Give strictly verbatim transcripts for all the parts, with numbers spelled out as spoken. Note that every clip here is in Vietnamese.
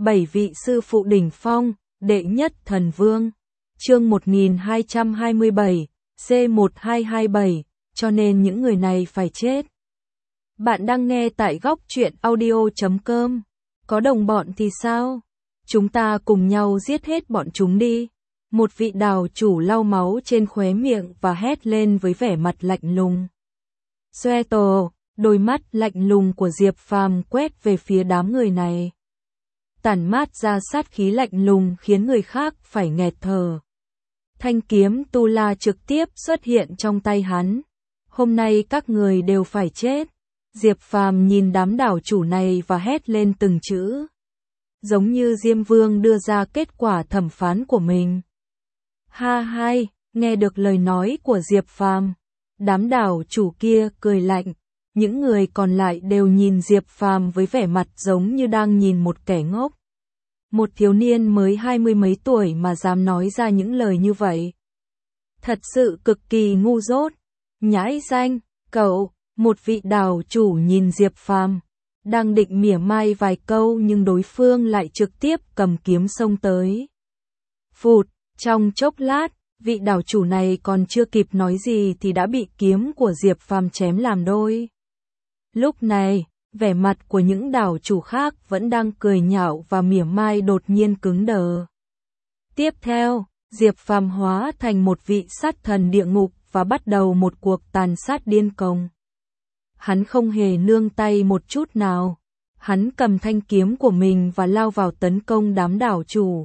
bảy vị sư phụ đỉnh phong, đệ nhất thần vương. Chương một nghìn hai trăm hai mươi bảy, C một hai hai bảy, cho nên những người này phải chết. Bạn đang nghe tại góc truyện audio chấm com. Có đồng bọn thì sao? Chúng ta cùng nhau giết hết bọn chúng đi. Một vị đào chủ lau máu trên khóe miệng và hét lên với vẻ mặt lạnh lùng. Xoe tổ, đôi mắt lạnh lùng của Diệp Phàm quét về phía đám người này. Tản mát ra sát khí lạnh lùng khiến người khác phải nghẹt thở. Thanh kiếm tu la trực tiếp xuất hiện trong tay hắn. Hôm nay các người đều phải chết. Diệp Phàm nhìn đám đảo chủ này và hét lên từng chữ. Giống như Diêm Vương đưa ra kết quả thẩm phán của mình. Ha hai, nghe được lời nói của Diệp Phàm, đám đảo chủ kia cười lạnh. Những người còn lại đều nhìn Diệp Phàm với vẻ mặt giống như đang nhìn một kẻ ngốc. Một thiếu niên mới hai mươi mấy tuổi mà dám nói ra những lời như vậy. Thật sự cực kỳ ngu dốt. Nhãi danh, cậu, một vị đảo chủ nhìn Diệp Phàm, đang định mỉa mai vài câu nhưng đối phương lại trực tiếp cầm kiếm xông tới. Phụt, trong chốc lát, vị đảo chủ này còn chưa kịp nói gì thì đã bị kiếm của Diệp Phàm chém làm đôi. Lúc này, vẻ mặt của những đảo chủ khác vẫn đang cười nhạo và mỉa mai đột nhiên cứng đờ. Tiếp theo, Diệp Phàm hóa thành một vị sát thần địa ngục và bắt đầu một cuộc tàn sát điên cuồng. Hắn không hề nương tay một chút nào. Hắn cầm thanh kiếm của mình và lao vào tấn công đám đảo chủ.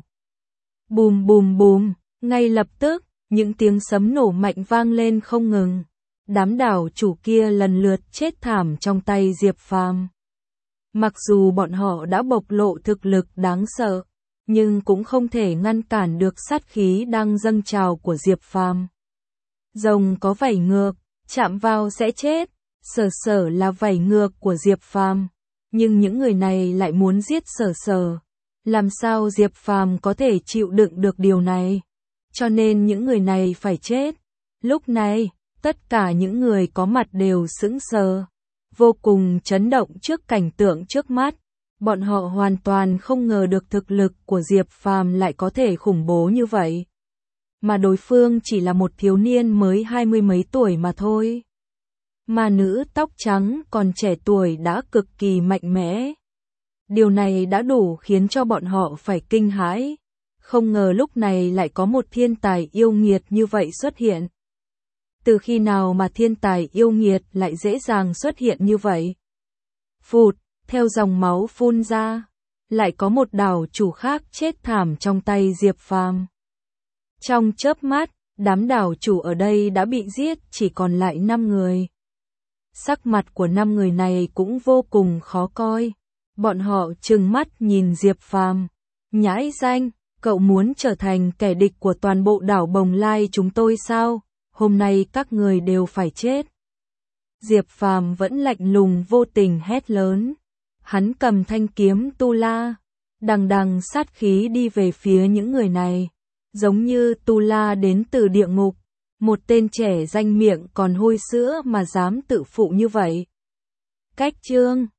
Bùm bùm bùm, ngay lập tức, những tiếng sấm nổ mạnh vang lên không ngừng. Đám đảo chủ kia lần lượt chết thảm trong tay Diệp Phàm. Mặc dù bọn họ đã bộc lộ thực lực đáng sợ, nhưng cũng không thể ngăn cản được sát khí đang dâng trào của Diệp Phàm. Rồng có vảy ngược, chạm vào sẽ chết, Sở Sở là vảy ngược của Diệp Phàm, nhưng những người này lại muốn giết Sở Sở. Làm sao Diệp Phàm có thể chịu đựng được điều này? Cho nên những người này phải chết. Lúc này, tất cả những người có mặt đều sững sờ, vô cùng chấn động trước cảnh tượng trước mắt. Bọn họ hoàn toàn không ngờ được thực lực của Diệp Phàm lại có thể khủng bố như vậy. Mà đối phương chỉ là một thiếu niên mới hai mươi mấy tuổi mà thôi. Mà nữ tóc trắng còn trẻ tuổi đã cực kỳ mạnh mẽ. Điều này đã đủ khiến cho bọn họ phải kinh hãi. Không ngờ lúc này lại có một thiên tài yêu nghiệt như vậy xuất hiện. Từ khi nào mà thiên tài yêu nghiệt lại dễ dàng xuất hiện như vậy? Phụt, theo dòng máu phun ra, lại có một đảo chủ khác chết thảm trong tay Diệp Phàm. Trong chớp mắt, đám đảo chủ ở đây đã bị giết, chỉ còn lại năm người. Sắc mặt của năm người này cũng vô cùng khó coi. Bọn họ trừng mắt nhìn Diệp Phàm. Nhãi danh, cậu muốn trở thành kẻ địch của toàn bộ đảo Bồng Lai chúng tôi sao? Hôm nay các người đều phải chết. Diệp Phàm vẫn lạnh lùng vô tình hét lớn. Hắn cầm thanh kiếm tu la, đằng đằng sát khí đi về phía những người này. Giống như tu la đến từ địa ngục. Một tên trẻ danh miệng còn hôi sữa mà dám tự phụ như vậy. Cách chương